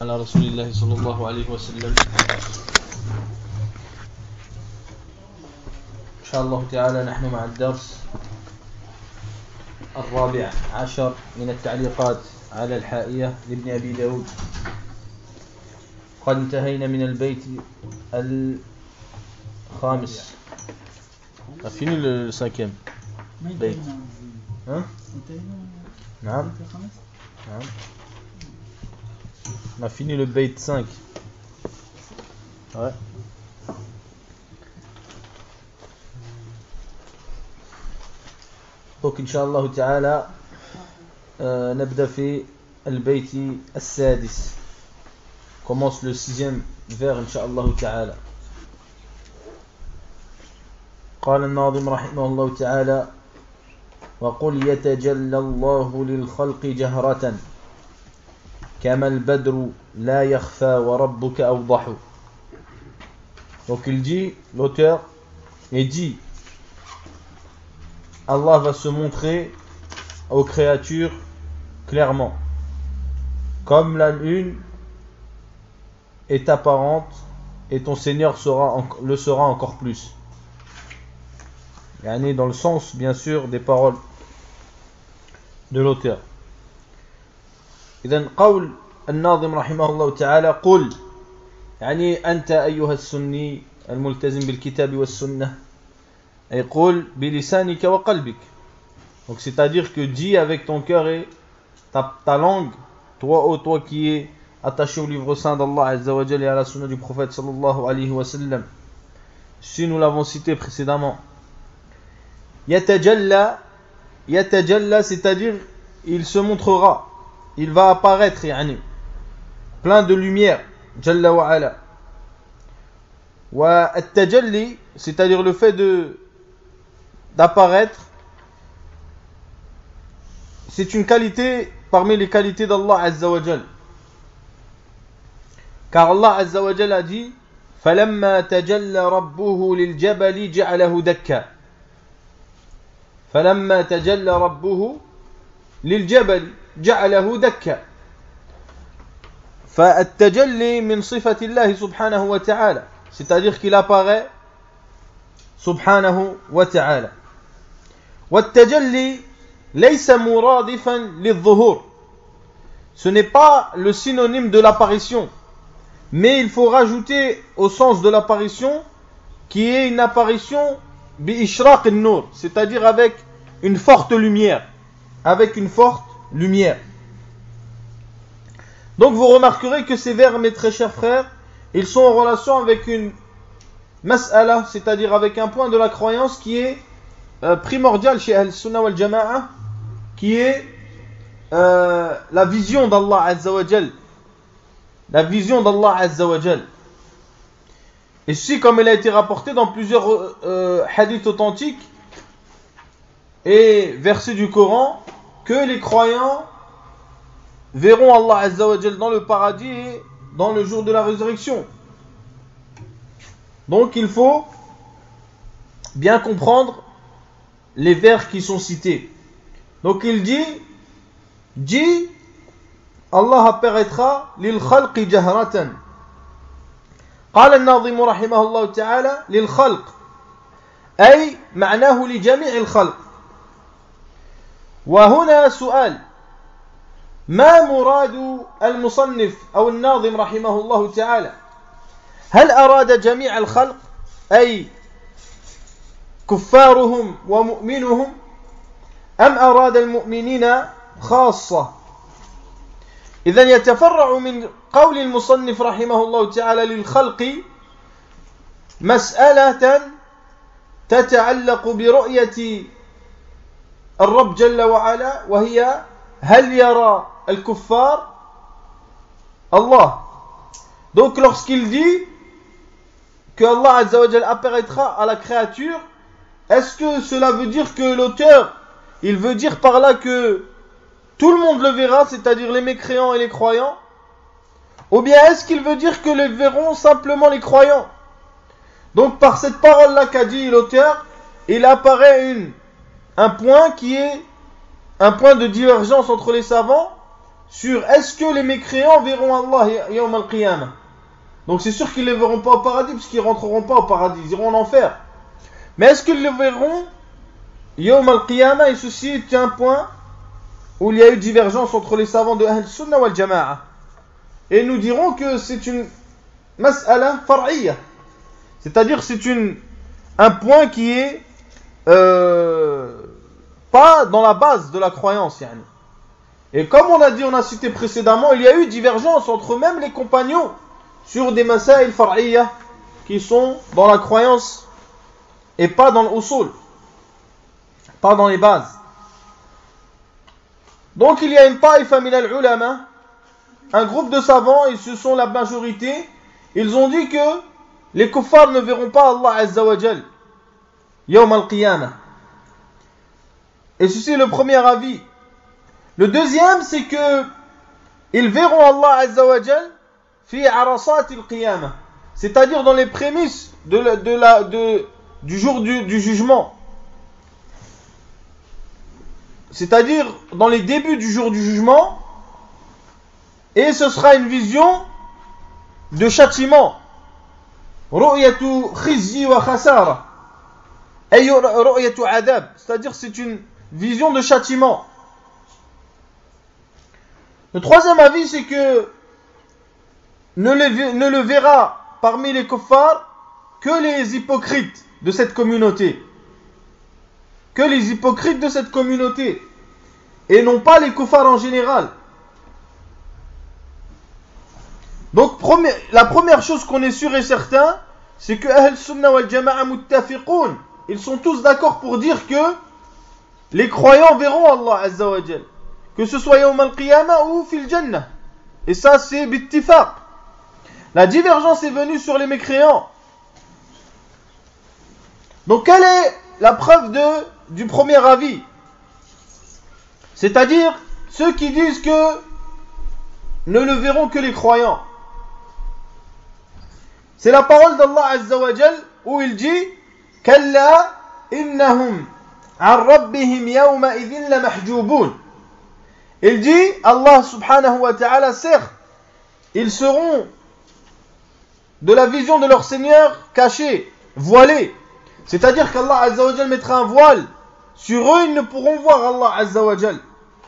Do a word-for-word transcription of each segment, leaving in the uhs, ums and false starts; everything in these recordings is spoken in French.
على رسول الله صلى الله عليه وسلم. إن شاء الله تعالى نحن مع الدرس الرابع عشر من التعليقات على الحائية لابن أبي داود. قد انتهينا من البيت الخامس. On a fini le cinquième bait. Hein? نعم. نعم. On a fini le bait cinq. Ouais. Donc إن شاء الله تعالى نبدأ في البيت السادس. Commence le sixième vers إن شاء الله تعالى. قال الناظم رحمه الله تعالى: وقل يتجلى الله للخلق جهرة كما البدر لا يخفى وربك أوضح. Donc il dit, l'auteur, il dit, Allah va se montrer aux créatures clairement, comme la lune est apparente, et ton Seigneur sera, le sera encore plus. Yani dans le sens, bien sûr, des paroles de l'auteur. إذن قول الناظم رحمه الله تعالى: قل، يعني أنت أيها السني الملتزم بالكتاب والسنة، أي قل بلسانك وقلبك. Donc c'est-à-dire que dis avec ton cœur et ta, ta langue, toi, oh, toi qui es attaché au livre saint d'Allah Azza wa Jalla et à la sunna du prophète sallallahu alayhi wa sallam. Si nous l'avons cité précédemment. Yatajalla, yatajalla, c'est-à-dire il se montrera, il va apparaître, yani, plein de lumière, Jalla wa ala. Wa at-tajalli, c'est-à-dire le fait de d'apparaître, c'est une qualité parmi les qualités d'Allah Azza wa Jalla. Car Allah Azza wa Jalla a dit: فَلَمَّا تَجَلَّ رَبُّهُ لِلْجَبَلِ جَعَلَهُ دَكًّا. فلما تجلى ربه للجبل جعله دكا. فالتجلي من صفة الله سبحانه وتعالى, c'est-à-dire qu'il apparaît سبحانه وتعالى. والتجلي ليس مرادفا للظهور, ce n'est pas le synonyme de l'apparition, mais il faut rajouter au sens de l'apparition qui est une apparition bi-ishraq an-nur, c'est-à-dire avec une forte lumière, avec une forte lumière. Donc vous remarquerez que ces vers, mes très chers frères, ils sont en relation avec une mas'ala, c'est-à-dire avec un point de la croyance qui est euh, primordial chez Ahl-Sunnah wal Jama'a, qui est euh, la vision d'Allah Azza wa Jal, la vision d'Allah Azza wa Jal. Et ceci, comme il a été rapporté dans plusieurs euh, hadiths authentiques et versets du Coran, que les croyants verront Allah Azza wa Jal dans le paradis et dans le jour de la résurrection. Donc il faut bien comprendre les vers qui sont cités. Donc il dit, dit, Allah apparaîtra lil khalqi jahratan. قال الناظم رحمه الله تعالى للخلق أي معناه لجميع الخلق. وهنا سؤال: ما مراد المصنف أو الناظم رحمه الله تعالى؟ هل أراد جميع الخلق أي كفارهم ومؤمنهم، أم أراد المؤمنين خاصة؟ إذن يتفرع من قول المصنف رحمه الله تعالى للخلق مسألة تتعلق برؤية الرب جل وعلا, وهي هل يرى الكفار Allah. Donc lorsqu'il dit que Allah Azza wa Jalla apparaîtra à la créature, est-ce que cela veut dire que l'auteur, il veut dire par là que tout le monde le verra, c'est-à-dire les mécréants et les croyants? Ou bien est-ce qu'il veut dire que les verront simplement les croyants? Donc par cette parole-là qu'a dit l'auteur, il apparaît une, un point qui est un point de divergence entre les savants sur est-ce que les mécréants verront Allah yawm al-qiyamah. Donc c'est sûr qu'ils ne le verront pas au paradis, parce qu'ils ne rentreront pas au paradis, ils iront en enfer. Mais est-ce qu'ils le verront yawm al-qiyamah? Et ceci est un point où il y a eu divergence entre les savants de Ahl Sunnah wal Jama'a. Et nous dirons que c'est une mas'ala far'iyya, c'est-à-dire c'est une, un point qui est euh, pas dans la base de la croyance. Yani. Et comme on a dit, on a cité précédemment, il y a eu divergence entre même les compagnons sur des masail far'iyya qui sont dans la croyance et pas dans l'usul, pas dans les bases. Donc il y a une ta'ifa min al-ulama, un groupe de savants, et ce sont la majorité, ils ont dit que les kuffars ne verront pas Allah Azza wa Jal yawm al-qiyamah. Et ceci est le premier avis. Le deuxième, c'est que ils verront Allah Azza wa Jal fi arasat al-qiyamah, c'est-à-dire dans les prémices de la, de la, de, du jour du, du jugement. C'est-à-dire dans les débuts du jour du jugement, et ce sera une vision de châtiment. Ru'yatu khizyi wa khasara, ay ru'yatu adab, c'est-à-dire c'est une vision de châtiment. Le troisième avis, c'est que ne le, ne le verra parmi les kuffars que les hypocrites de cette communauté. Que les hypocrites de cette communauté, et non pas les kuffars en général. Donc la première chose qu'on est sûr et certain, c'est que Ahl Sunnah wal Jama'a muttafiqoun, ils sont tous d'accord pour dire que les croyants verront Allah Azza wa Jal, que ce soit yawm al-qiyamah ou fil jannah. Et ça c'est bittifaq. La divergence est venue sur les mécréants. Donc quelle est la preuve de, du premier avis? C'est-à-dire ceux qui disent que ne le verront que les croyants. C'est la parole d'Allah Azza wa Jal où il dit Kalla innahum an rabbihim yawma idhin la mahjubun. Il dit, Allah subhanahu wa ta'ala, certes, ils seront de la vision de leur Seigneur cachés, voilés. C'est-à-dire qu'Allah Azza wa Jal mettra un voile sur eux, ils ne pourront voir Allah Azza wa Jal.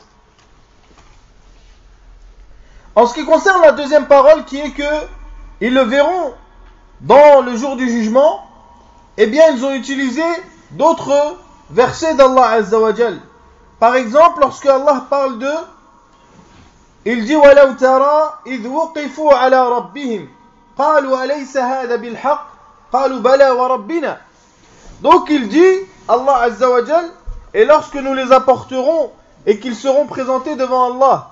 En ce qui concerne la deuxième parole qui est que ils le verront dans le jour du jugement, eh bien ils ont utilisé d'autres versets d'Allah Azza wa Jal. Par exemple, lorsque Allah parle de, il dit وَلَوْ تَرَى إِذْ وُقِفُوا عَلَى رَبِّهِمْ قَالُوا أَلَيْسَ هَذَا بِالْحَقِّ قَالُوا بَلَى وَرَبِّنَا. Donc il dit, Allah Azza wa Jal, et lorsque nous les apporterons et qu'ils seront présentés devant Allah.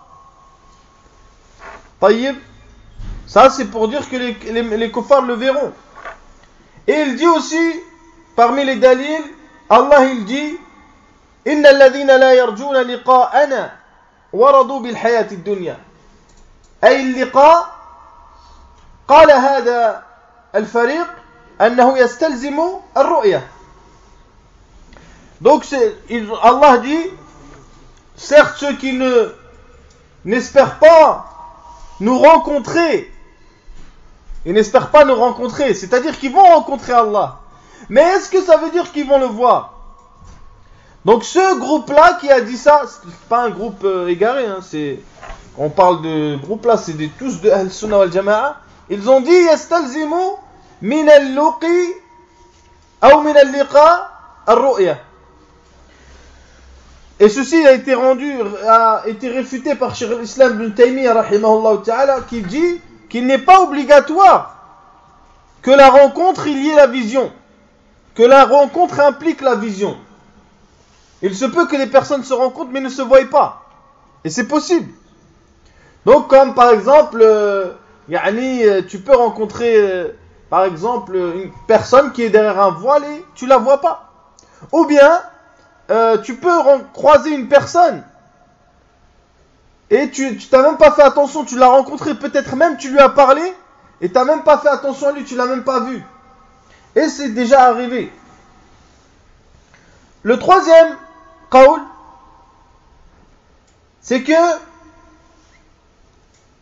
Tayyib, ça c'est pour dire que les, les, les kuffars le verront. Et il dit aussi, parmi les dalils, Allah il dit إن الذين لا يرجون لقاءنا ورضوا بالحياة الدنيا. أي اللقاء قال هذا الفريق أنه يستلزم الرؤية. Donc il, Allah dit, certes ceux qui ne n'espèrent pas nous rencontrer, ils n'espèrent pas nous rencontrer, c'est-à-dire qu'ils vont rencontrer Allah. Mais est-ce que ça veut dire qu'ils vont le voir? Donc ce groupe-là qui a dit ça, c'est pas un groupe euh, égaré, hein, c'est, on parle de groupe-là, c'est des, tous de Ahl Sunnah wal Jama'a. Ils ont dit yastalzimu min al-luqi ou min al-liqa ar-ru'ya. Et ceci a été rendu, a été réfuté par Cheikh al-Islam ibn Taymiyyah rahimahullah ta'ala, qui dit qu'il n'est pas obligatoire que la rencontre il y ait la vision, que la rencontre implique la vision. Il se peut que les personnes se rencontrent mais ne se voient pas. Et c'est possible. Donc comme par exemple, euh, yani, tu peux rencontrer euh, par exemple une personne qui est derrière un voile et tu la vois pas. Ou bien euh, tu peux croiser une personne et tu tu t'as même pas fait attention, tu l'as rencontré, peut-être même tu lui as parlé et t'as même pas fait attention à lui, tu l'as même pas vu. Et c'est déjà arrivé. Le troisième qawl, c'est que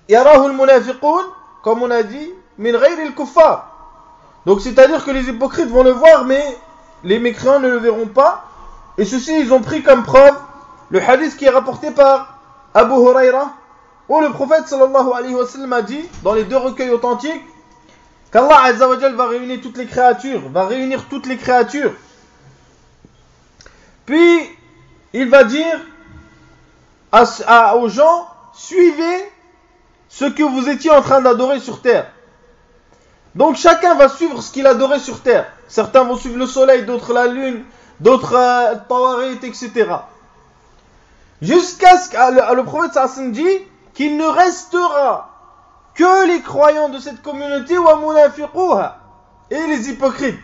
yarahu al-munafiqun, comme on a dit, min ghayri al-kuffar. Donc c'est-à-dire que les hypocrites vont le voir, mais les mécréants ne le verront pas. Et ceci, ils ont pris comme preuve le hadith qui est rapporté par Abu Huraira, où le prophète sallallahu alayhi wa sallam a dit, dans les deux recueils authentiques, qu'Allah Azza wa Jal va réunir toutes les créatures, va réunir toutes les créatures. Puis, il va dire à, à, aux gens, suivez ce que vous étiez en train d'adorer sur terre. Donc chacun va suivre ce qu'il adorait sur terre. Certains vont suivre le soleil, d'autres la lune, d'autres euh, Tawarit, et cetera. Jusqu'à ce que le prophète sallallahu dit qu'il ne restera que les croyants de cette communauté wa munafiquha, et les hypocrites.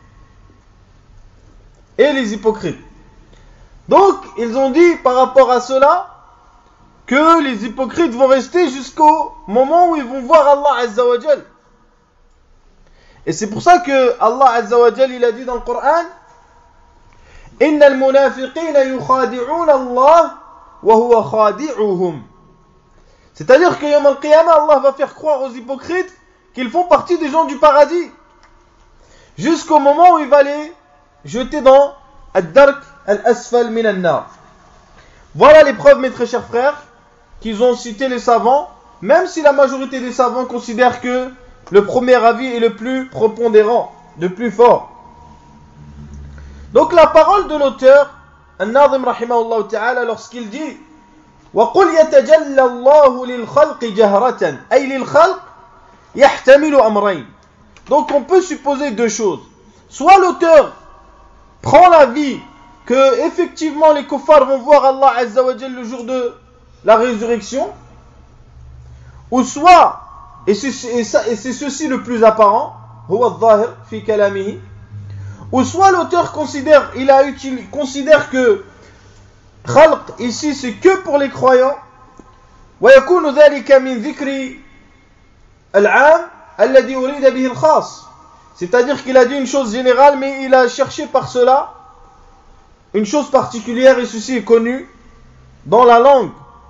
Et les hypocrites. Donc, ils ont dit par rapport à cela que les hypocrites vont rester jusqu'au moment où ils vont voir Allah Azza wa Jal. Et c'est pour ça que Allah Azza wa Jal, il a dit dans le Coran, Inna al-munafiqina yukhadi'una Allah wa huwa khadi'uhum. C'est-à-dire que Yawm al-Qiyamah, Allah va faire croire aux hypocrites qu'ils font partie des gens du paradis, jusqu'au moment où il va les jeter dans ad-dark al-asfal min an-nar. Voilà les preuves, mes très chers frères, qu'ils ont cité les savants, même si la majorité des savants considèrent que le premier avis est le plus prépondérant, le plus fort. Donc la parole de l'auteur, An-Nazim rahimahullah ta'ala, lorsqu'il dit وَقُلْ يَتَجَلَّ اللَّهُ لِلْخَلْقِ جَهْرَةً أي لِلْخَلْقِ يَحْتَمِلُ أَمْرَيْنِ. Donc on peut supposer deux choses. Soit l'auteur prend l'avis que effectivement les kuffars vont voir Allah Azza wa Jal le jour de la résurrection, ou soit, et c'est, et ça, et c'est ceci le plus apparent, huwa al-zahir fi kalamihi, ou soit l'auteur considère, il a utilisé, considère que khalq ici c'est que pour les croyants, wa yakunu dhalika min dhikri al-'am alladhi urida bihi al-khas. C'est-à-dire qu'il a dit une chose générale, mais il a cherché par cela une chose particulière, et ceci est connu dans la langue.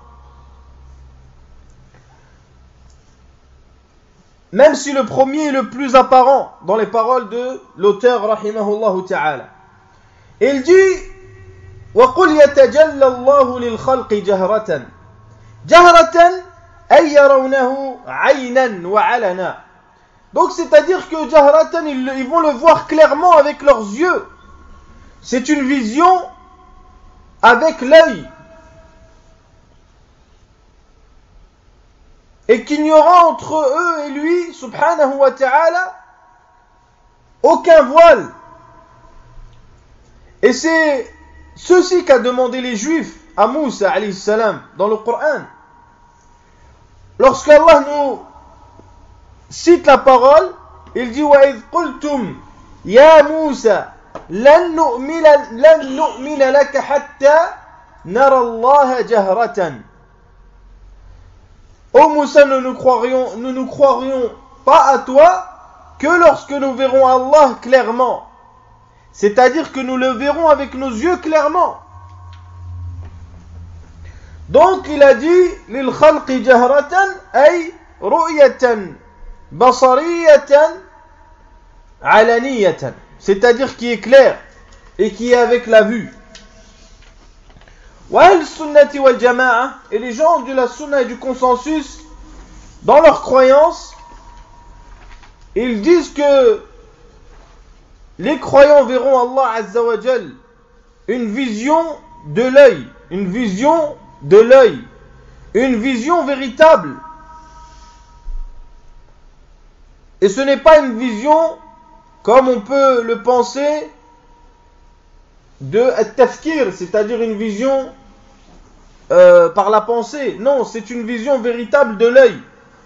Même si le premier est le plus apparent dans les paroles de l'auteur rahimahullah ta'ala. Il dit وَقُلْ يَتَجَلَّ اللَّهُ لِلْخَلْقِ جَهْرَةً جَهْرَةً أَيْ يَرَوْنَهُ عَيْنًا وَعَلَنًا. Donc c'est-à-dire que jahratan, ils, ils vont le voir clairement avec leurs yeux. C'est une vision avec l'œil. Et qu'il n'y aura entre eux et lui, subhanahu wa ta'ala, aucun voile. Et c'est ceci qu'a demandé les Juifs à Moussa alayhi salam dans le Coran. Lorsqu'Allah nous cite la parole, il dit وَإِذْ قُلْتُمْ يَا مُوسَى لَن نُؤْمِنَ لَن نُؤْمِنَ لَكَ حَتَّى نَرَى اللَّهَ جَهْرَةً. Ô Moussa, nous ne croirions, nous nous croirions pas à toi que lorsque nous verrons Allah clairement. C'est-à-dire que nous le verrons avec nos yeux clairement. Donc il a dit lil khalqi jahratan ay ru'yatan basariyatan alaniyatan. C'est-à-dire qui est clair et qui est avec la vue. Wa al-sunnati wal jama'a, et les gens de la sunna et du consensus dans leur croyance, ils disent que les croyants verront Allah Azza wa Jal une vision de l'œil, une vision de l'œil, une vision véritable. Et ce n'est pas une vision comme on peut le penser de at-tafkir, c'est-à-dire une vision euh, par la pensée. Non, c'est une vision véritable de l'œil.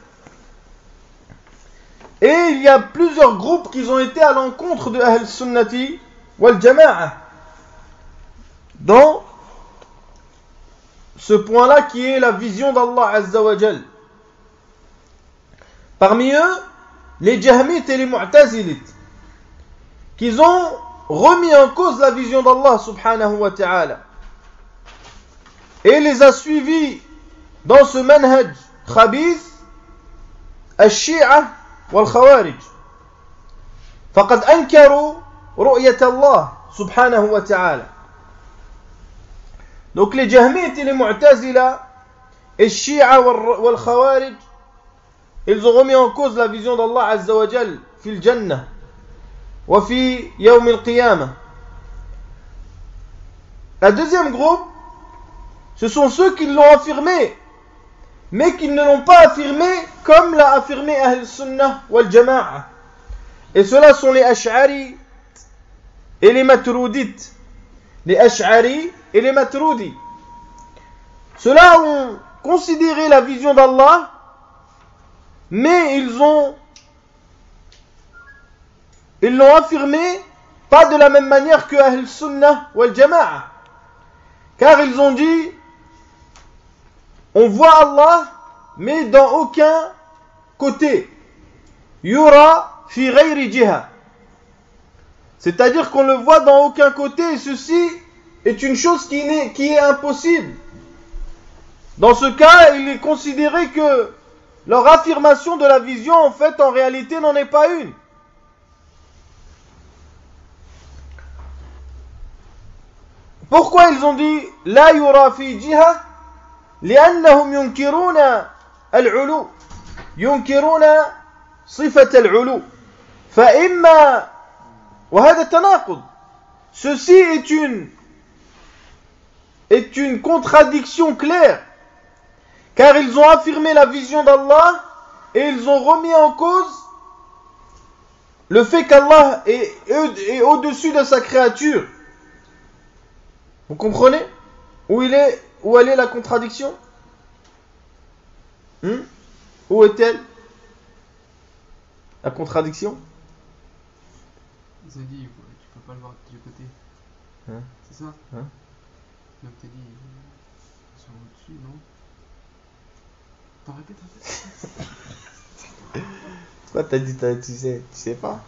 Et il y a plusieurs groupes qui ont été à l'encontre de Ahl Sunnati wal Jama'a dans ce point-là qui est la vision d'Allah Azza wa Jal. Parmi eux, les Jahmites et les Mu'tazilites, qui ont remis en cause la vision d'Allah subhanahu wa ta'ala et les a suivis dans ce manhaj khabith الشيعة والخوارج فقد أنكروا رؤية الله سبحانه وتعالى. Donc les Jahmites et les Mu'tazila et Shia wal Khawarij, ils ont remis en cause la vision d'Allah Azza wa Jal fi al-Jannah wa fi yawm al-Qiyamah. La deuxième groupe, ce sont ceux qui l'ont affirmé, mais qui ne l'ont pas affirmé comme l'a affirmé Ahl Sunnah wal Jama'a. Et ceux-là sont les Ash'ari et les Maturidites. Les Ash'ari et les Maturidi. Ceux-là ont considéré la vision d'Allah, mais ils ont ils l'ont affirmé pas de la même manière que Ahl Sunnah wal Jama'a. Car ils ont dit on voit Allah, mais dans aucun côté. Yura fi ghayri jiha. C'est-à-dire qu'on le voit dans aucun côté, et ceci est une chose qui est, qui est impossible. Dans ce cas, il est considéré que leur affirmation de la vision, en fait, en réalité, n'en est pas une. Pourquoi ils ont dit La yura fi jiha? لأنهم ينكرون العلو ينكرون صفة العلو فإما وهذا تناقض. Ceci est une est une contradiction claire, car ils ont affirmé la vision d'Allah et ils ont remis en cause le fait qu'Allah est, est au-dessus de sa créature. Vous comprenez où il est, où elle est la contradiction? hmm Où est-elle la contradiction? Ils ont dit, tu peux pas le voir de tous les côtés. Hein? C'est ça? Hein? Donc t'as dit, ils sont au-dessus, non? T'en répètes un peu? Pourquoi t'as dit, t'as, tu sais, tu sais pas?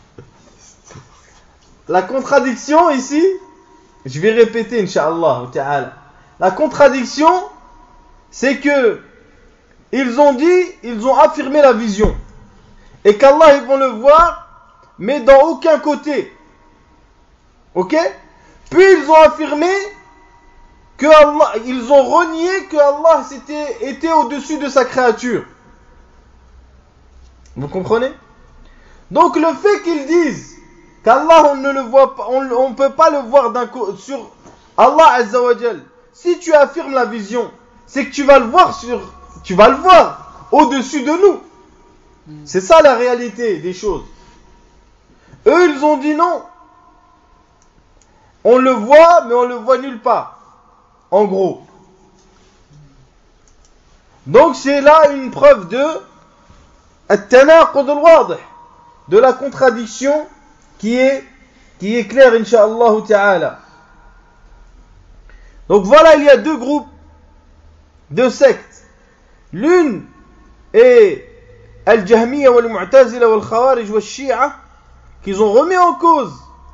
La contradiction ici, je vais répéter, Inch'Allah ta'ala. La contradiction, c'est que ils ont dit, ils ont affirmé la vision. Et qu'Allah, ils vont le voir, mais dans aucun côté. Ok? Puis ils ont affirmé que Allah, ils ont renié que Allah était, était au-dessus de sa créature. Vous comprenez? Donc le fait qu'ils disent qu'Allah on ne le voit pas, on ne peut pas le voir d'un co- sur Allah Azza wa Jal. Si tu affirmes la vision, c'est que tu vas le voir sur, tu vas le voir au-dessus de nous. C'est ça la réalité des choses. Eux, ils ont dit non. On le voit, mais on le voit nulle part. En gros. Donc c'est là une preuve de at-tanaqud al-wadih, de la contradiction qui est qui est claire, incha'Allah ta'ala. Donc voilà, il y a deux groupes, deux sectes. L'une est Al-Jahmiya wal-Mu'tazila wal-Khawarij wal-Shia, qu'ils ont remis en cause.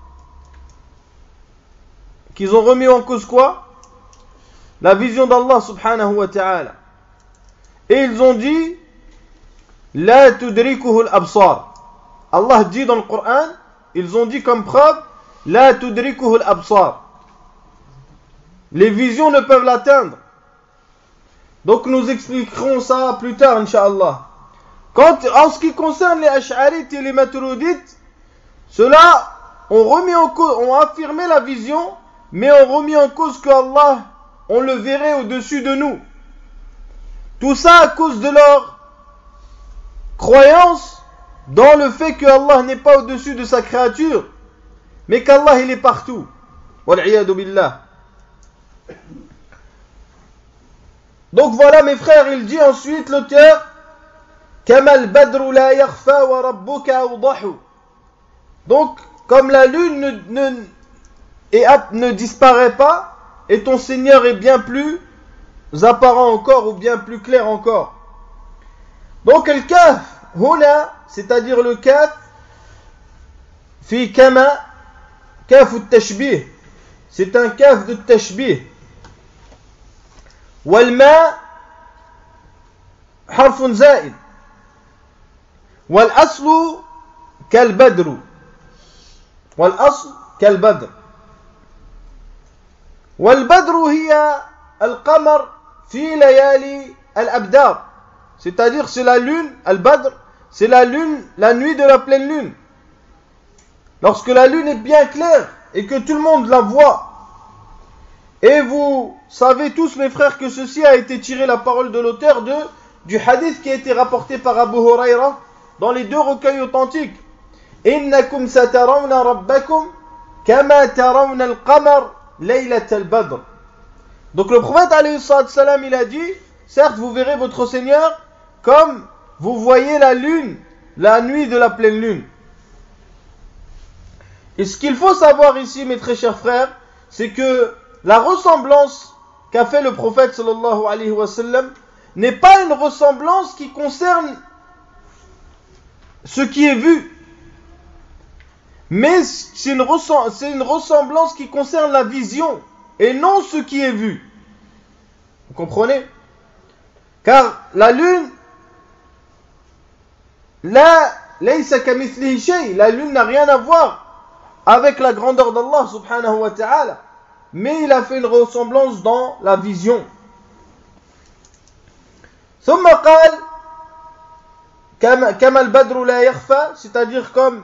Qu'ils ont remis en cause quoi? La vision d'Allah subhanahu wa ta'ala. Et ils ont dit La tudrikuhu al-absar. Allah dit dans le Coran, ils ont dit comme preuve La tudrikuhu al-absar. Les visions ne peuvent l'atteindre. Donc nous expliquerons ça plus tard, Inch'Allah. Quand, en ce qui concerne les Ash'arites et les Maturidites, ceux-là ont remis en cause, ont affirmé la vision, mais ont remis en cause que Allah, on le verrait au-dessus de nous. Tout ça à cause de leur croyance dans le fait que Allah n'est pas au-dessus de sa créature, mais qu'Allah il est partout. Wal'iyadu billah. Donc voilà mes frères, il dit ensuite l'auteur Kamal badru la yakhfa wa rabbuka awdahu. Donc comme la lune ne, ne, et ne disparaît pas, et ton Seigneur est bien plus apparent encore ou bien plus clair encore. Donc le kaf huna, c'est-à-dire le kaf fi kama kaf at-tashbih, c'est un kaf de tashbih. Wal ma harfun zaid. والأصل كالبدر والأصل كالبدر والبدر هي القمر في ليالي الأبدار, c'est-à-dire c'est la lune, al-Badr, c'est la lune, la nuit de la pleine lune. Lorsque la lune est bien claire et que tout le monde la voit. Et vous savez tous, mes frères, que ceci a été tiré la parole de l'auteur de, du hadith qui a été rapporté par Abu Huraira dans les deux recueils authentiques. Innakum satarawna rabbakum kama tarawna al-qamar laylat al-badr. Donc le prophète alayhi salam, il a dit, certes vous verrez votre Seigneur comme vous voyez la lune la nuit de la pleine lune. Et ce qu'il faut savoir ici, mes très chers frères, c'est que la ressemblance qu'a fait le prophète sallallahu alayhi wa sallam n'est pas une ressemblance qui concerne ce qui est vu, mais c'est une, ressem- c'est une ressemblance qui concerne la vision et non ce qui est vu. Vous comprenez? Car la lune, la, laysa kamithlihi shay, la lune n'a rien à voir avec la grandeur d'Allah subhanahu wa ta'ala, mais il a fait une ressemblance dans la vision. ثم قال كما البدر لا يخفى, c'est-à-dire comme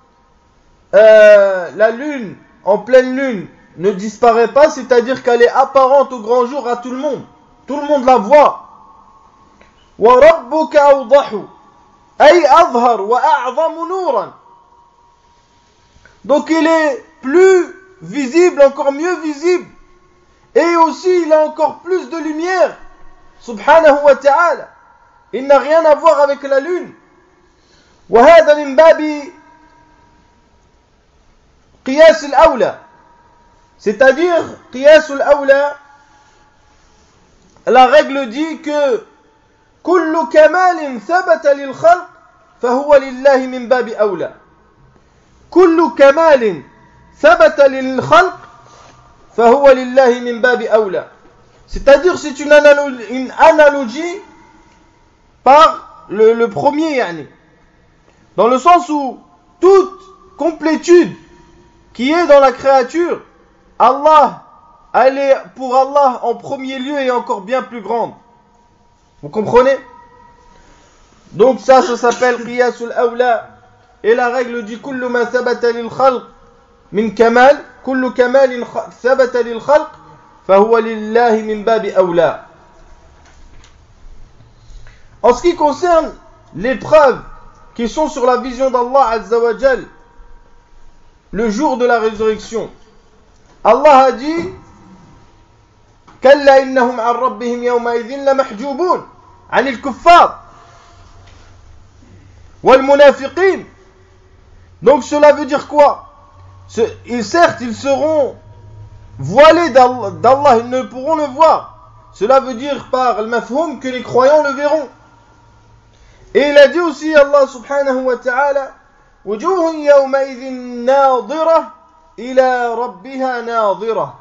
euh, la lune en pleine lune ne disparaît pas, c'est-à-dire qu'elle est apparente au grand jour à tout le monde, tout le monde la voit. وَرَبُّكَ أَوْضَحُ أي أظهر وأعظم نورا. Donc il est plus visible, encore mieux visible, et aussi il a encore plus de lumière, subhanahu wa ta'ala. Il n'a rien à voir avec la lune. وهذا من باب قياس الأولى, c'est-à-dire قياس الأولى, la règle dit que كل كمال ثبت للخلق فهو لله من باب أولى. كل كمال ثبت للخلق فهو لله من باب أولى. C'est-à-dire c'est une analogie, une analogie par le, le premier, yani. Dans le sens où toute complétude qui est dans la créature, Allah, elle est pour Allah en premier lieu et encore bien plus grande. Vous comprenez? Donc ça, ça s'appelle Qiyasul Awla. Et la règle dit Kullu ma thabata lil khalq min kamal, kullu kamalin thabata lil khalq, fahuwa lillahi min babi awla. En ce qui concerne les preuves qui sont sur la vision d'Allah Azza wa Jal le jour de la résurrection, Allah a dit Kalla innahum an rabbihim yawma idhin la mahjubun anil kuffar wal munafiqin. Donc cela veut dire quoi? Ce, et certes, ils seront voilés d'Allah, ils ne pourront le voir. Cela veut dire par al-mafhum que les croyants le verront. Et il a dit aussi Allah subhanahu wa ta'ala wujuhun yawma idhin nadira ila rabbiha nadira.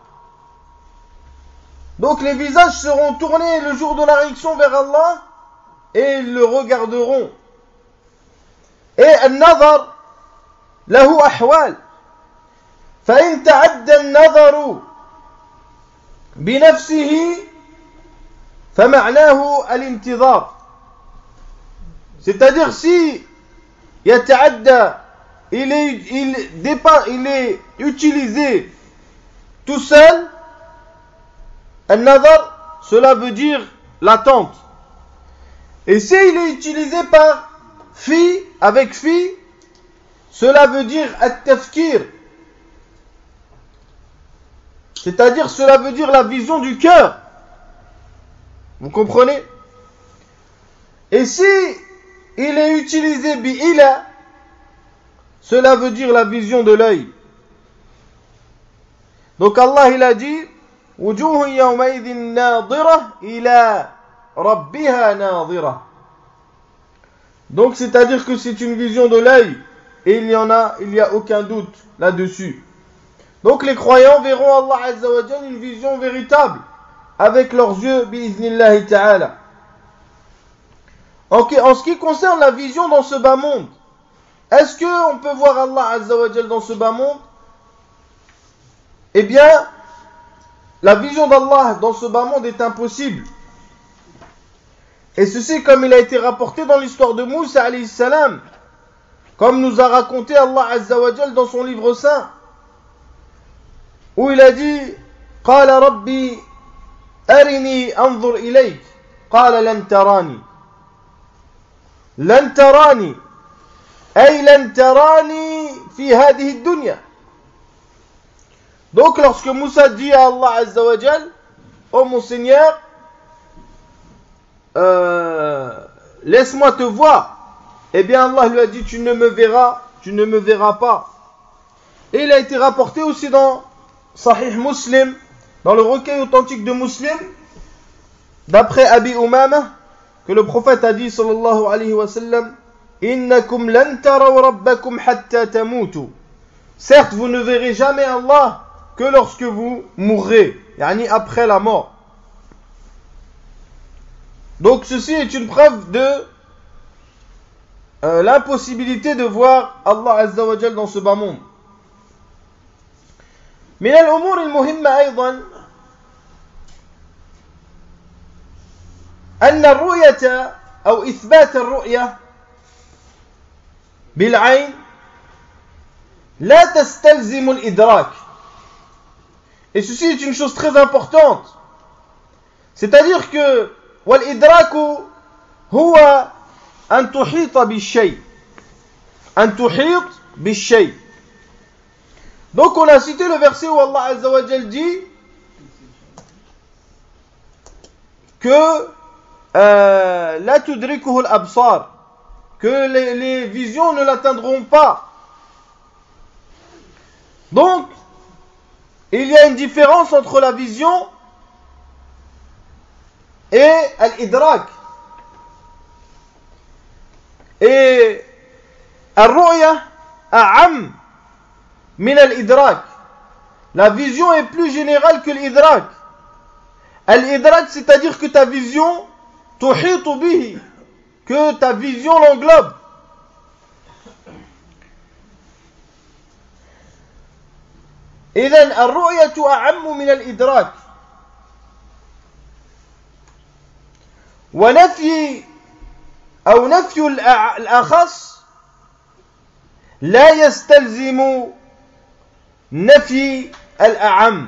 Donc les visages seront tournés le jour de la résurrection vers Allah et ils le regarderont. Et al-nadar له أحوال فإن تعدى النظر بنفسه فمعناه الانتظار. C'est-à-dire si يتعدى il est, il, dépasse, il est utilisé tout seul, النظر, cela veut dire l'attente. Et si il est utilisé par fi, avec fi, cela veut dire at-tafkir, c'est-à-dire cela veut dire la vision du cœur. Vous comprenez? Et si il est utilisé bi-ila, cela veut dire la vision de l'œil. Donc Allah il a dit wujuhun yawmaidhin nadira ila rabbiha nadira. Donc c'est-à-dire que c'est une vision de l'œil. Et il y en a, il n'y a aucun doute là-dessus. Donc les croyants verront Allah Azza wa Jalla une vision véritable avec leurs yeux bi'iznillahi ta'ala. En, en ce qui concerne la vision dans ce bas monde, est-ce qu'on peut voir Allah Azza wa Jal dans ce bas monde? Eh bien, la vision d'Allah dans ce bas monde est impossible. Et ceci comme il a été rapporté dans l'histoire de Moussa alayhi salam, comme nous a raconté Allah Azza wa Jal dans son livre saint, où il a dit قال ربي أرني أنظر إليك قال لن تراني لن تراني أي لن تراني في هذه الدنيا. Donc lorsque Moussa dit à Allah Azza wa Jal, ô mon Seigneur, euh, laisse-moi te voir, eh bien Allah lui a dit, tu ne me verras, tu ne me verras pas. Et il a été rapporté aussi dans Sahih Muslim, dans le recueil authentique de Muslim, d'après Abi Umama, que le prophète a dit sallallahu alayhi wa sallam, innakum lan taraw rabbakum hatta tamutu. Certes, vous ne verrez jamais Allah que lorsque vous mourrez, yani après la mort. Donc ceci est une preuve de euh, l'impossibilité de voir Allah Azza wa Jal dans ce bas monde. من الأمور المهمة أيضا أن الرؤية أو إثبات الرؤية بالعين لا تستلزم الإدراك. Et ceci est une chose très importante. C'est-à-dire que والإدراك هو أن تحيط بالشيء أن تحيط بالشيء. Donc on a cité le verset où Allah Azza wa Jal dit que euh, la tudrikuhu al-absar, que les, les visions ne l'atteindront pas. Donc il y a une différence entre la vision et al-idrak. Et al-ru'ya a'am min al-idrak. La vision est plus générale que l'idrak. Al-idrak, c'est-à-dire que ta vision tuhitu bihi, que ta vision l'englobe. إذن الرؤية أعم من الإدراك. ونفي أو نفي الأخص لا يستلزم نفي الأعم.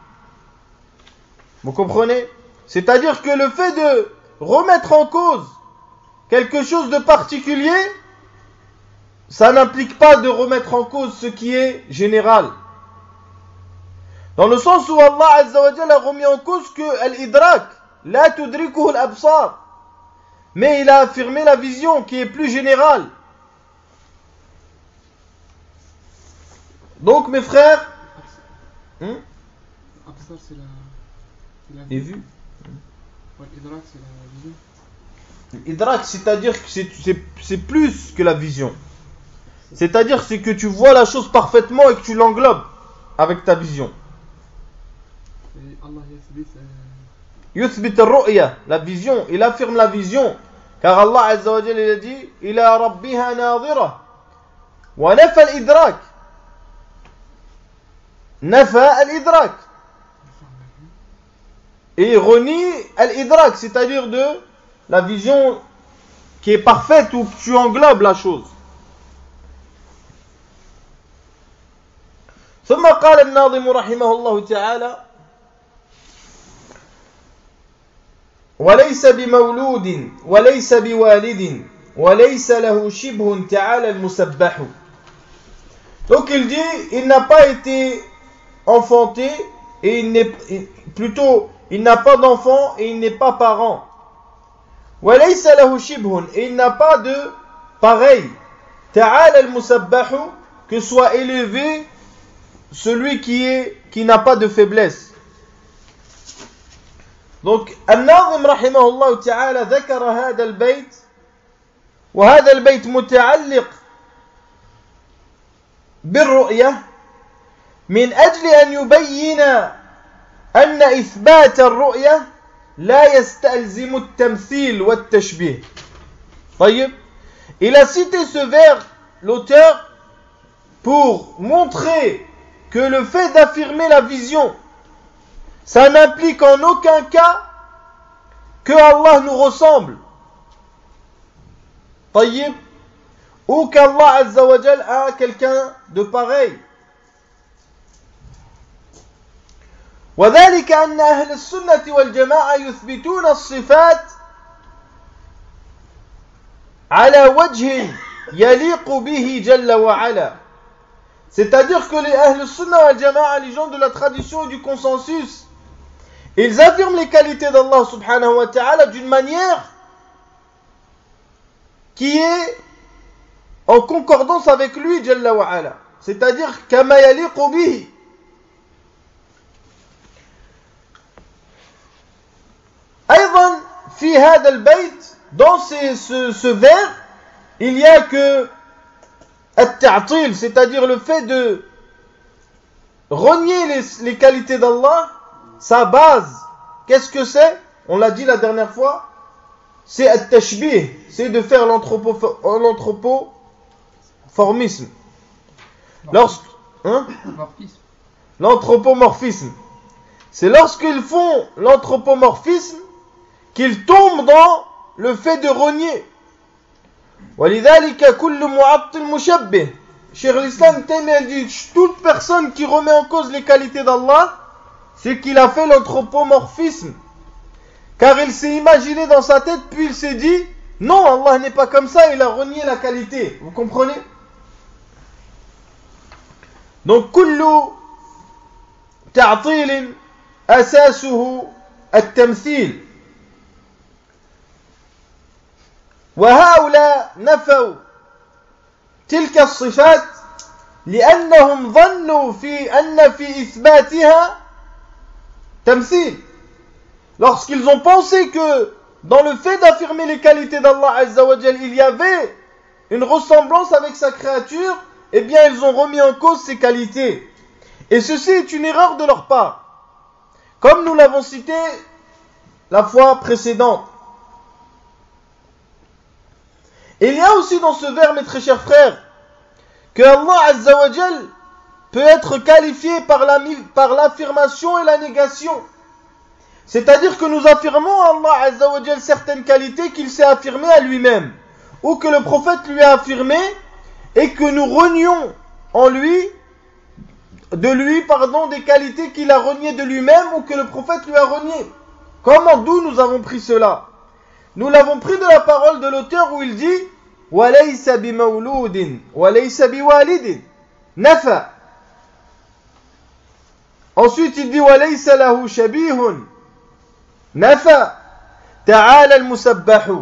Vous comprenez? C'est-à-dire que le fait de remettre en cause quelque chose de particulier, ça n'implique pas de remettre en cause ce qui est général. Dans le sens où Allah Azza wa Jalla a remis en cause que l'idrak, la tudrikuhu al-absar, mais il a affirmé la vision qui est plus générale. Donc mes frères, hmm? Absar, c'est la, c'est la et vu. Ouais, l'idrak, c'est la vision. L'idrak, c'est-à-dire que c'est, c'est, c'est plus que la vision. C'est-à-dire c'est que tu vois la chose parfaitement et que tu l'englobes avec ta vision. Allah yuthbit ar-ru'ya, la vision, il affirme la vision, car Allah Azza wa Jalla il a dit ila rabbiha nadhira wa nafa al-idrak, nafa al-idrak, et renie al-idrak, c'est-à-dire de la vision qui est parfaite où tu englobes la chose. ثم قال الناظم رحمه الله تعالى وليس بمولود وليس بوالد وليس له شبه تعالى المسبح. Donc il dit, il n'a pas été enfanté et il n'est plutôt il n'a pas d'enfant et il n'est pas parent. وليس له شبه, et il n'a pas de pareil. تعالى المسبح, que soit élevé celui qui est qui n'a pas de faiblesse. Donc, الناظم رحمه الله تعالى ذكر هذا البيت وهذا البيت متعلق بالرؤية من أجل أن يبين أن إثبات الرؤية لا يستلزم التمثيل والتشبيه. طيب. Il a cité ce vers, l'auteur, pour montrer que le fait d'affirmer la vision, ça n'implique en aucun cas que Allah nous ressemble. طيب. Ou qu'Allah Azza wa Jal a quelqu'un de pareil. وذلك أن أهل السنة والجماعة يثبتون الصفات على وجه يليق به جل وعلا. C'est-à-dire que les Ahl al-Sunnah wal-Jama'a, les gens de la tradition et du consensus, ils affirment les qualités d'Allah subhanahu wa ta'ala d'une manière qui est en concordance avec lui jalla wa ala. C'est-à-dire kama yaliqu bihi. أيضا في هذا البيت, dans ce, ce, ce vers, il y a que at-ta'til, c'est-à-dire le fait de renier les, les qualités d'Allah, sa base, qu'est-ce que c'est? On l'a dit la dernière fois, c'est at-tashbih, c'est de faire l'anthropo, l'anthropoformisme. Lorsque, hein? L'anthropomorphisme. C'est lorsqu'ils font l'anthropomorphisme qu'ils tombent dans le fait de renier. ولذلك كل معطل مشبه. Cheikh l'Islam Taymiyya dit toute personne qui remet en cause les qualités d'Allah, c'est qu'il a fait l'anthropomorphisme. Car il s'est imaginé dans sa tête, puis il s'est dit non, Allah n'est pas comme ça, il a renié la qualité. Vous comprenez? Donc كل تعطيل أساسه التمثيل. وهؤلاء نفوا تلك الصفات لأنهم ظنوا في أن في إثباتها تمثيل. Lorsqu'ils ont pensé que dans le fait d'affirmer les qualités d'Allah Azza wa Jal, il y avait une ressemblance avec sa créature, eh bien ils ont remis en cause ses qualités. Et ceci est une erreur de leur part. Comme nous l'avons cité la fois précédente. Et il y a aussi dans ce vers, mes très chers frères, que Allah Azza wa Jal peut être qualifié par, la, par l'affirmation et la négation. C'est-à-dire que nous affirmons à Allah Azza wa Jal certaines qualités qu'il s'est affirmées à lui-même, ou que le prophète lui a affirmées, et que nous renions en lui, de lui, pardon, des qualités qu'il a reniées de lui-même, ou que le prophète lui a reniées. Comment, d'où nous avons pris cela? Nous l'avons pris de la parole de l'auteur où il dit وَلَيْسَ بِمَوْلُودٍ وَلَيْسَ بِوَالِدٍ نَفَى. Ensuite il dit وَلَيْسَ لَهُ شَبِيهٌ نَفَى تَعَالَى الْمُسَبَّحُ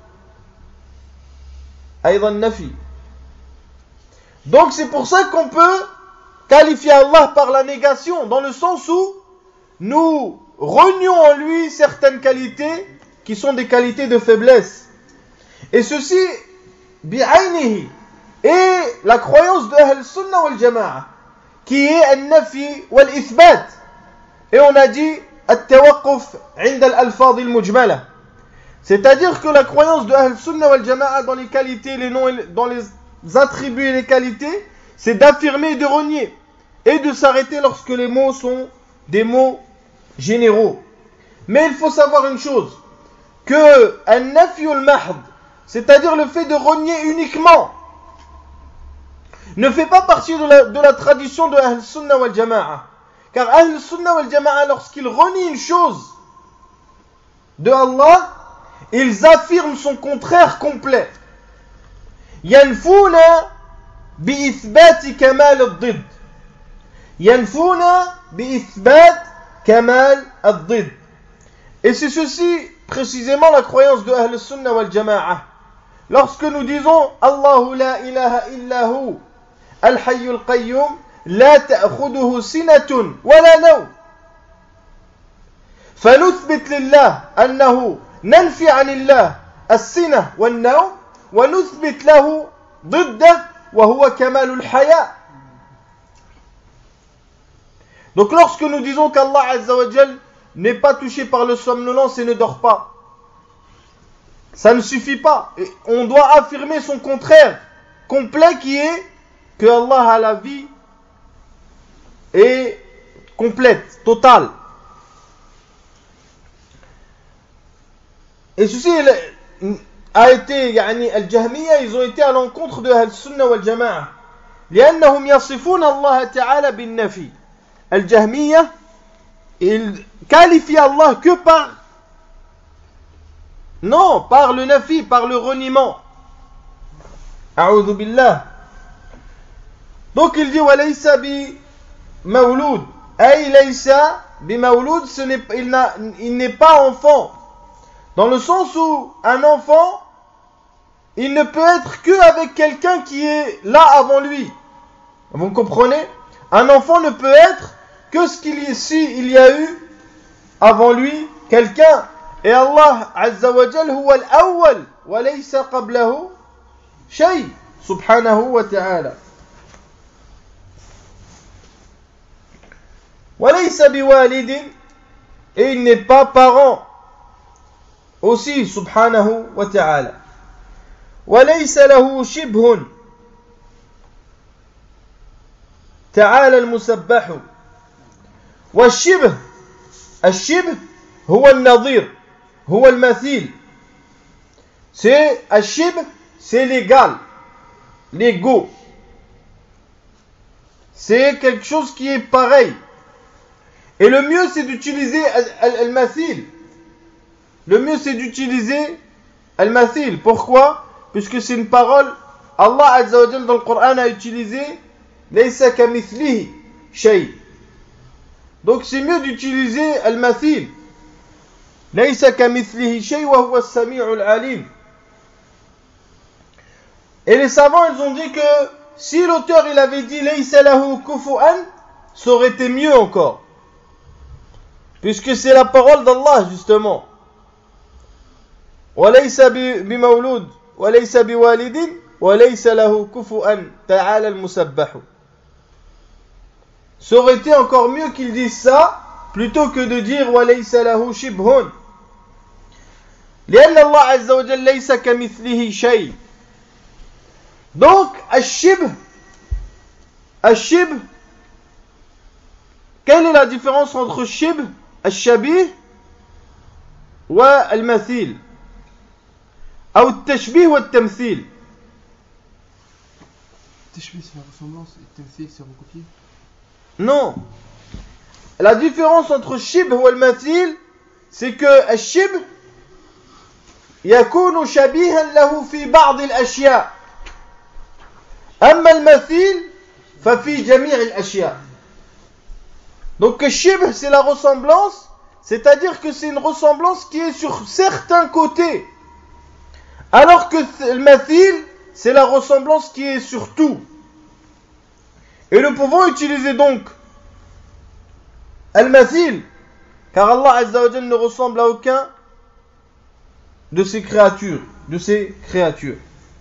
أيضا نفي. Donc c'est pour ça qu'on peut qualifier Allah par la négation, dans le sens où nous renions en lui certaines qualités qui sont des qualités de faiblesse. Et ceci, bi'aynihi, et la croyance de Ahl Sunnah wal Jama'a, qui est al-nafi wal-ithbat. Et on a dit al-tawaqquf 'inda al-alfaz al-mujmala. C'est-à-dire que la croyance de Ahl Sunnah wal Jama'a dans les qualités, les noms, dans les attributs et les qualités, c'est d'affirmer et de renier, et de s'arrêter lorsque les mots sont des mots généraux. Mais il faut savoir une chose, que al-nafi al-mahd, c'est-à-dire le fait de renier uniquement, ne fait pas partie de la, de la tradition de Ahl Sunnah wal Jama'a. Car Ahl Sunnah wal Jama'a, lorsqu'ils renient une chose de Allah, ils affirment son contraire complet. Yanfouna bi-ithbat kamal ad-didd. Yanfouna bi-ithbat kamal ad-didd. Et c'est ceci précisément la croyance de Ahl Sunnah wal Jama'a. Lorsque nous disons Allahu la ilaha illahu al-hayy al-qayyum la ta'khuduhu sinatun wa la nawm, فنثبت لله أنه ننفي عن الله السنة والنوم ونثبت له ضده وهو كمال الحياة. Donc lorsque nous disons qu'Allah Azza wa Jal n'est pas touché par le somnolence et ne dort pas, ça ne suffit pas. Et on doit affirmer son contraire complet qui est que Allah a la vie est complète, totale. Et ceci a été, yani, al-Jahmiya, ils ont été à l'encontre de Al-Sunnah wal-Jama'a. لأنهم يصفون الله تعالى بالنفي. Al-Jahmiya, ils qualifient Allah que par, non, par le nafi, par le reniement. A'udhu billah. Donc il dit walaysa bi mawlud, ay laysa bi mawlud, ce n'est il n'a il n'est pas enfant, dans le sens où un enfant il ne peut être que avec quelqu'un qui est là avant lui. Vous comprenez? Un enfant ne peut être que ce qu'il y si il y a eu avant lui quelqu'un. Et Allah Azza wa Jal huwa al-awwal wa laysa qablahu shay subhanahu wa ta'ala. وَلَيْسَ بِوَالِدٍ, et il n'est pas parent aussi, subhanahu wa ta'ala. وَلَيْسَ لَهُ شِبْهٌ تعالى المسبح. والشبه الشبه هو النظير هو المثيل. C'est الشبه, c'est l'égal, l'égaux. C'est quelque chose qui est pareil. Et le mieux c'est d'utiliser al-mathil. Le mieux c'est d'utiliser al-mathil. Pourquoi? Puisque c'est une parole, Allah Azza wa Jal dans le Coran a utilisé laysa kamithlihi shay. Donc c'est mieux d'utiliser al-mathil. Laysa kamithlihi shay wa huwa as-sami'ul alim. Et les savants ils ont dit que si l'auteur il avait dit laysa lahu kufu'an, ça aurait été mieux encore. Puisque c'est la parole d'Allah justement. وَلَيْسَ بِمَوْلُودٍ وَلَيْسَ بِوَالِدٍ وَلَيْسَ لَهُ كُفُوًا تَعَالَى الْمُسَبَّحُ. Ça aurait été encore mieux qu'ils disent ça plutôt que de dire وَلَيْسَ لَهُ شِبْهٌ. لأن الله عز وجل ليس كمثله شيء. Donc الشبه الشبه, quelle est la différence entre shibh, al-shabih ou al-mathil, ou al-tashbih ou al-tamthil? Tashbih c'est la ressemblance et tamthil c'est recopier. Non. La différence entre shibh ou al-mathil, c'est que al-shibh yakunu shabihan lahu fi ba'd al-ashya. Amma al-mathil fa fi jami' al-ashya. Donc shibh c'est la ressemblance, c'est-à-dire que c'est une ressemblance qui est sur certains côtés. Alors que le mathil c'est la ressemblance qui est sur tout. Et nous pouvons utiliser donc al-mathil, car Allah Azza wa Jalla ne ressemble à aucun de ses créatures, de ses créatures.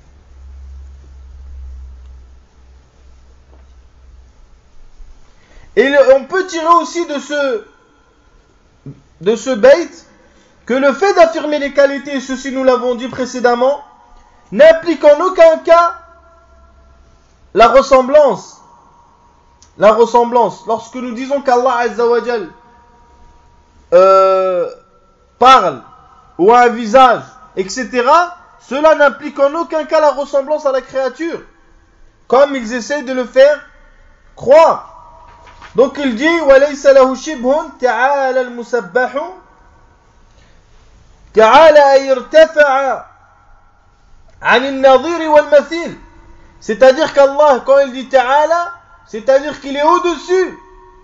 Et on peut tirer aussi de ce de ce bait que le fait d'affirmer les qualités, ceci nous l'avons dit précédemment, n'implique en aucun cas la ressemblance. La ressemblance. Lorsque nous disons qu'Allah Azza wa Jal euh, parle ou a un visage, et cetera, cela n'implique en aucun cas la ressemblance à la créature, comme ils essayent de le faire croire. Donc il dit وَلَيْسَ لَهُ شِبْهٌ تَعَالَى الْمُسَبَّحُ تعالى أن يرتفع عن النظير والمثيل. C'est-à-dire qu'Allah, quand il dit ta'ala, c'est-à-dire qu'il est au-dessus.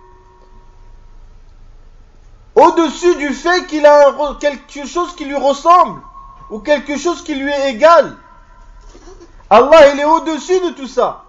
Au-dessus du fait qu'il a un, quelque chose qui lui ressemble, ou quelque chose qui lui est égal. Allah, il est au-dessus de tout ça.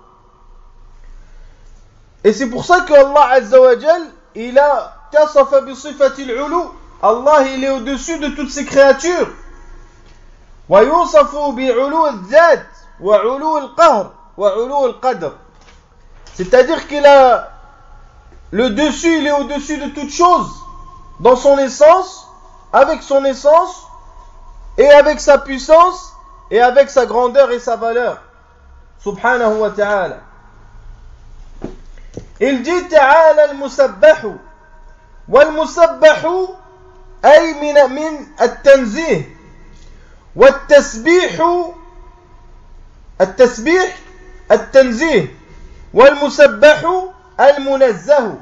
Et c'est pour ça que Allah Azza wa Jal, il a tasafa bi sifatil ulu. Allah, il est au-dessus de toutes ses créatures. Wa yusafu bi ulu al-dhat wa ulu al-qahr wa ulu al-qadr. C'est-à-dire qu'il a le dessus, il est au-dessus de toutes choses, dans son essence, avec son essence, et avec sa puissance et avec sa grandeur et sa valeur. Subhanahu wa ta'ala. Il dit ta'ala al-musabbahu. Wal-musabbahu ay min min at-tanzih. Wat-tasbihu at-tasbih at-tanzih. Wal-musabbahu al-munazzahu.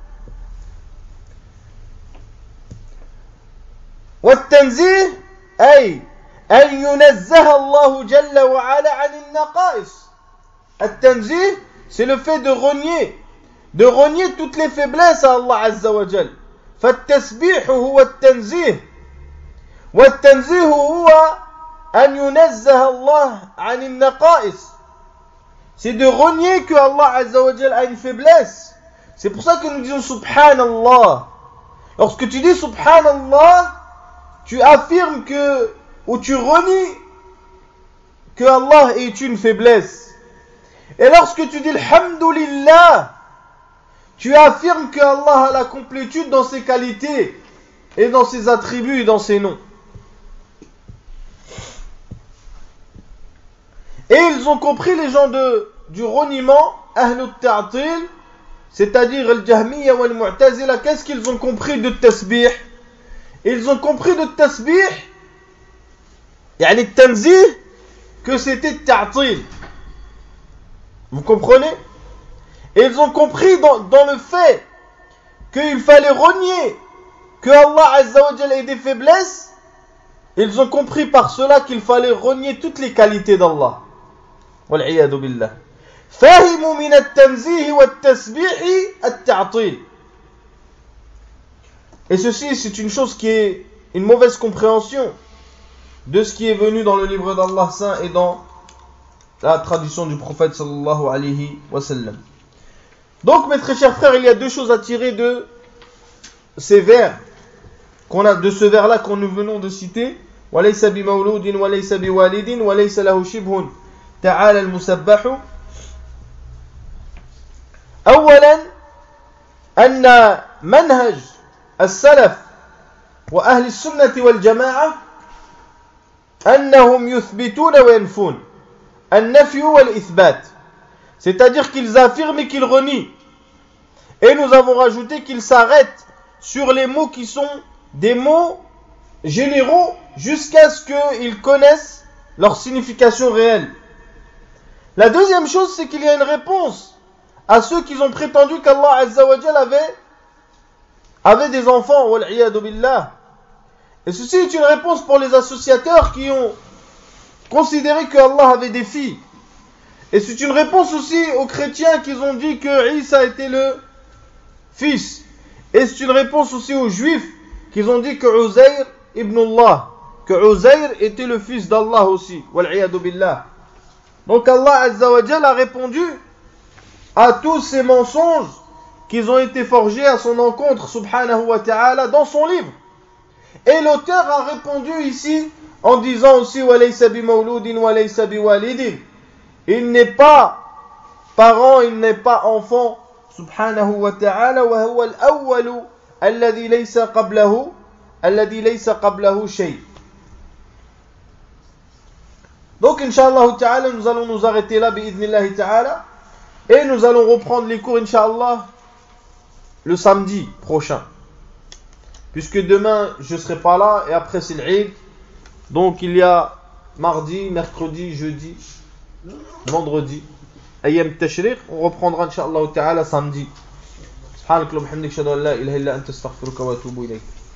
والتنزيه أي أن ينزه الله جل وعلا عن النقائص. التنزيه, c'est le fait de renier, de renier toutes les faiblesses à Allah Azza wa Jal. فالتسبيح هو التنزيه والتنزيه هو أن ينزه الله عن النقائص. C'est de renier que Allah Azza wa Jal a une faiblesse. C'est pour ça que nous disons Subhanallah. Lorsque tu dis Subhanallah, tu affirmes que, ou tu renies que Allah est une faiblesse. Et lorsque tu dis Alhamdulillah, tu affirmes que Allah a la complétude dans ses qualités et dans ses attributs et dans ses noms. Et ils ont compris, les gens de, du reniement, Ahlut Ta'til, c'est-à-dire Al-Jahmiya ou Al-Mu'tazila, qu'est-ce qu'ils ont compris de Tasbih? Ils ont compris de Tasbih, yani Tanzih, que c'était Ta'til. Vous comprenez? Et ils ont compris dans, dans le fait qu'il fallait renier que Allah Azza wa Jalla ait des faiblesses. Ils ont compris par cela qu'il fallait renier toutes les qualités d'Allah. Wal'iyadu billah. Fahimu min at-tanzih wa at-tasbih at-ta'til. Et ceci, c'est une chose qui est une mauvaise compréhension de ce qui est venu dans le livre d'Allah Saint et dans la tradition du prophète sallallahu alayhi wa sallam. Donc, mes très chers frères, il y a deux choses à tirer de ces vers, qu'on a, de ce vers-là qu'on nous venons de citer. وَلَيْسَ بِمَوْلُودٍ وَلَيْسَ بِوَالِدٍ وَلَيْسَ لَهُ شِبْهٌ تَعَالَى الْمُسَبَّحُ. أولا أن منهج السلف وأهل السنة والجماعة أنهم يثبتون وينفون النفي والإثبات, c'est-à-dire qu'ils affirment et qu'ils renient. Et nous avons rajouté qu'ils s'arrêtent sur les mots qui sont des mots généraux jusqu'à ce qu'ils connaissent leur signification réelle. La deuxième chose, c'est qu'il y a une réponse à ceux qui ont prétendu qu'Allah Azza wa Jal avait, avait des enfants, wal'iyadu billah. Et ceci est une réponse pour les associateurs qui ont considéré que Allah avait des filles. Et c'est une réponse aussi aux chrétiens qui ont dit que Isa était le fils. Et c'est une réponse aussi aux juifs qui ont dit que Uzair ibn Allah, que Uzair était le fils d'Allah aussi, wal'iyadu billah. Donc Allah Azza wa Jal a répondu à tous ces mensonges qui ont été forgés à son encontre, subhanahu wa ta'ala, dans son livre. Et l'auteur a répondu ici en disant aussi walaysa bi mawludin walaysa bi walidin. Il n'est pas parent, il n'est pas enfant, subhanahu wa ta'ala, wa huwa al-awwalu alladhi laysa qablahu alladhi laysa qablahu shay. Donc inshallah ta'ala, nous allons nous arrêter là bi'idhnillahi ta'ala et nous allons reprendre les cours inshallah le samedi prochain. Puisque demain, je ne serai pas là, et après c'est l'Eid. Donc il y a mardi, mercredi, jeudi, vendredi. Ayyam Tashriq, on reprendra Inch'Allah ta'ala samedi. Subhanakallahumma wa bihamdika, ashhadu an la ilaha illa anta, astaghfiruka wa atubu ilayk.